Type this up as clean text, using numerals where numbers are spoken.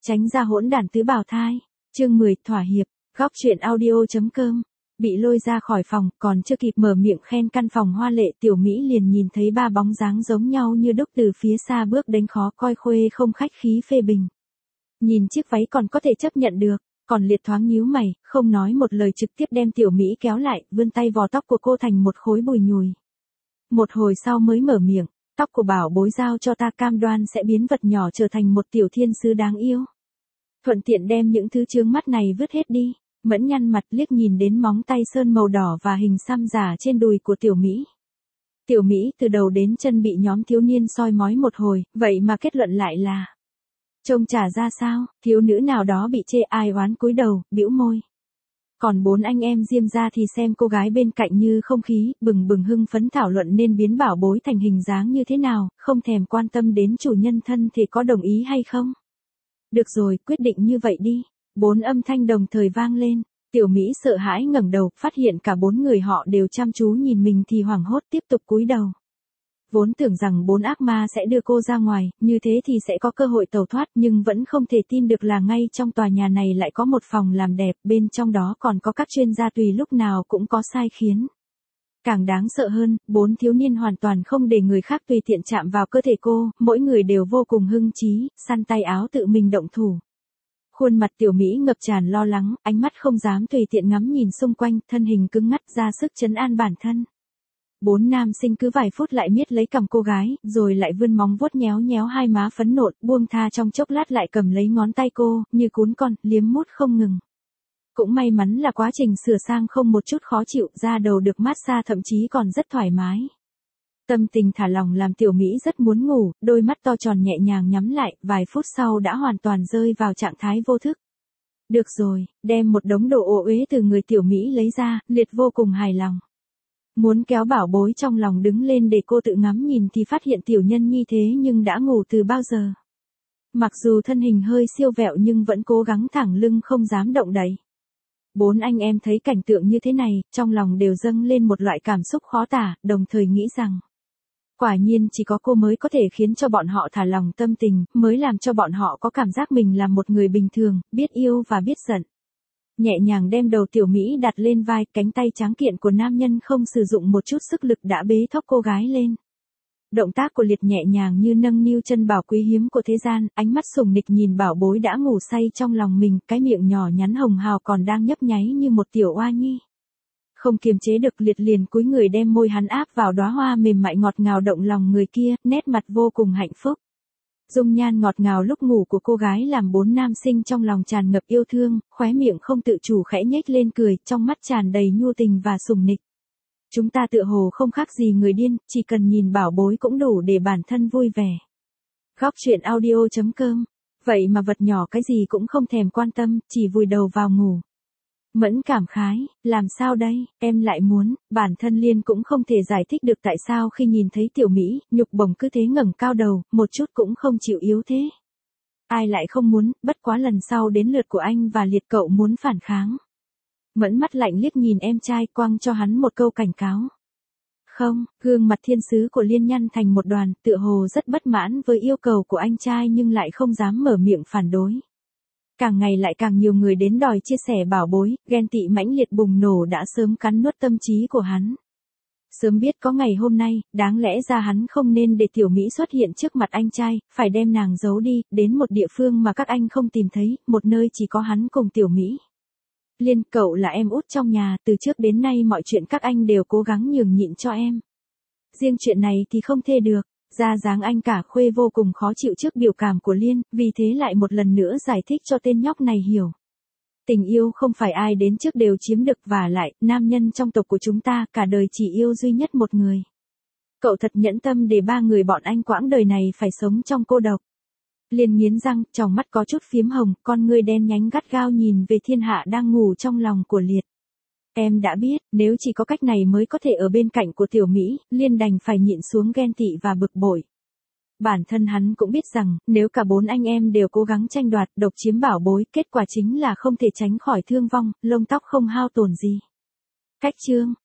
Tránh ra hỗn đản tứ bào thai. Chương 10 thỏa hiệp. Góc truyện audio.com. Bị lôi ra khỏi phòng, còn chưa kịp mở miệng khen căn phòng hoa lệ, Tiểu Mỹ liền nhìn thấy ba bóng dáng giống nhau như đúc từ phía xa bước đến, khó coi khuê không khách khí phê bình. Nhìn chiếc váy còn có thể chấp nhận được, còn Liệt thoáng nhíu mày, không nói một lời trực tiếp đem Tiểu Mỹ kéo lại, vươn tay vò tóc của cô thành một khối bùi nhùi. Một hồi sau mới mở miệng, tóc của bảo bối giao cho ta, cam đoan sẽ biến vật nhỏ trở thành một tiểu thiên sứ đáng yêu. Thuận tiện đem những thứ chướng mắt này vứt hết đi. Mẫn nhăn mặt liếc nhìn đến móng tay sơn màu đỏ và hình xăm giả trên đùi của Tiểu Mỹ. Tiểu Mỹ từ đầu đến chân bị nhóm thiếu niên soi mói một hồi, vậy mà kết luận lại là trông chả ra sao, thiếu nữ nào đó bị chê ai oán cúi đầu, bĩu môi. Còn bốn anh em Diêm ra thì xem cô gái bên cạnh như không khí, bừng bừng hưng phấn thảo luận nên biến bảo bối thành hình dáng như thế nào, không thèm quan tâm đến chủ nhân thân thì có đồng ý hay không. Được rồi, quyết định như vậy đi. Bốn âm thanh đồng thời vang lên, Tiểu Mỹ sợ hãi ngẩng đầu, phát hiện cả bốn người họ đều chăm chú nhìn mình thì hoảng hốt tiếp tục cúi đầu. Vốn tưởng rằng bốn ác ma sẽ đưa cô ra ngoài, như thế thì sẽ có cơ hội tẩu thoát, nhưng vẫn không thể tin được là ngay trong tòa nhà này lại có một phòng làm đẹp, bên trong đó còn có các chuyên gia tùy lúc nào cũng có sai khiến. Càng đáng sợ hơn, bốn thiếu niên hoàn toàn không để người khác tùy tiện chạm vào cơ thể cô, mỗi người đều vô cùng hưng trí, săn tay áo tự mình động thủ. Khuôn mặt Tiểu Mỹ ngập tràn lo lắng, ánh mắt không dám tùy tiện ngắm nhìn xung quanh, thân hình cứng ngắc ra sức trấn an bản thân. Bốn nam sinh cứ vài phút lại miết lấy cằm cô gái, rồi lại vươn móng vuốt nhéo nhéo hai má phấn nộn, buông tha trong chốc lát lại cầm lấy ngón tay cô, như cún con, liếm mút không ngừng. Cũng may mắn là quá trình sửa sang không một chút khó chịu, da đầu được massage thậm chí còn rất thoải mái. Tâm tình thả lỏng làm Tiểu Mỹ rất muốn ngủ, đôi mắt to tròn nhẹ nhàng nhắm lại, vài phút sau đã hoàn toàn rơi vào trạng thái vô thức. Được rồi, đem một đống đồ ô uế từ người Tiểu Mỹ lấy ra, Liệt vô cùng hài lòng. Muốn kéo bảo bối trong lòng đứng lên để cô tự ngắm nhìn thì phát hiện tiểu nhân nhi thế nhưng đã ngủ từ bao giờ. Mặc dù thân hình hơi siêu vẹo nhưng vẫn cố gắng thẳng lưng không dám động đậy. Bốn anh em thấy cảnh tượng như thế này, trong lòng đều dâng lên một loại cảm xúc khó tả, đồng thời nghĩ rằng quả nhiên chỉ có cô mới có thể khiến cho bọn họ thả lòng tâm tình, mới làm cho bọn họ có cảm giác mình là một người bình thường, biết yêu và biết giận. Nhẹ nhàng đem đầu Tiểu Mỹ đặt lên vai, cánh tay tráng kiện của nam nhân không sử dụng một chút sức lực đã bế thốc cô gái lên. Động tác của Liệt nhẹ nhàng như nâng niu chân bảo quý hiếm của thế gian, ánh mắt sùng nịch nhìn bảo bối đã ngủ say trong lòng mình, cái miệng nhỏ nhắn hồng hào còn đang nhấp nháy như một tiểu oa nhi. Không kiềm chế được, Liệt liền cúi người đem môi hắn áp vào đóa hoa mềm mại ngọt ngào động lòng người kia, nét mặt vô cùng hạnh phúc. Dung nhan ngọt ngào lúc ngủ của cô gái làm bốn nam sinh trong lòng tràn ngập yêu thương, khóe miệng không tự chủ khẽ nhếch lên cười, trong mắt tràn đầy nhu tình và sùng nịch. Chúng ta tựa hồ không khác gì người điên, chỉ cần nhìn bảo bối cũng đủ để bản thân vui vẻ. Góc truyện audio.com. Vậy mà vật nhỏ cái gì cũng không thèm quan tâm, chỉ vùi đầu vào ngủ. Mẫn cảm khái, làm sao đây, em lại muốn, bản thân Liên cũng không thể giải thích được tại sao khi nhìn thấy Tiểu Mỹ, nhục bổng cứ thế ngẩng cao đầu, một chút cũng không chịu yếu thế. Ai lại không muốn, bất quá lần sau đến lượt của anh và Liệt cậu muốn phản kháng. Mẫn mắt lạnh liếc nhìn em trai, quăng cho hắn một câu cảnh cáo. Không, gương mặt thiên sứ của Liên nhăn thành một đoàn, tựa hồ rất bất mãn với yêu cầu của anh trai nhưng lại không dám mở miệng phản đối. Càng ngày lại càng nhiều người đến đòi chia sẻ bảo bối, ghen tị mãnh liệt bùng nổ đã sớm cắn nuốt tâm trí của hắn. Sớm biết có ngày hôm nay, đáng lẽ ra hắn không nên để Tiểu Mỹ xuất hiện trước mặt anh trai, phải đem nàng giấu đi, đến một địa phương mà các anh không tìm thấy, một nơi chỉ có hắn cùng Tiểu Mỹ. Liên, cậu là em út trong nhà, từ trước đến nay mọi chuyện các anh đều cố gắng nhường nhịn cho em. Riêng chuyện này thì không thể được. Ra dáng anh cả khuê vô cùng khó chịu trước biểu cảm của Liên, vì thế lại một lần nữa giải thích cho tên nhóc này hiểu. Tình yêu không phải ai đến trước đều chiếm được, và lại, nam nhân trong tộc của chúng ta cả đời chỉ yêu duy nhất một người. Cậu thật nhẫn tâm để ba người bọn anh quãng đời này phải sống trong cô độc. Liên nghiến răng, tròng mắt có chút phiếm hồng, con ngươi đen nhánh gắt gao nhìn về thiên hạ đang ngủ trong lòng của Liệt. Em đã biết, nếu chỉ có cách này mới có thể ở bên cạnh của Tiểu Mỹ, Liên đành phải nhịn xuống ghen tị và bực bội. Bản thân hắn cũng biết rằng, nếu cả bốn anh em đều cố gắng tranh đoạt, độc chiếm bảo bối, kết quả chính là không thể tránh khỏi thương vong, lông tóc không hao tổn gì. Cách chương.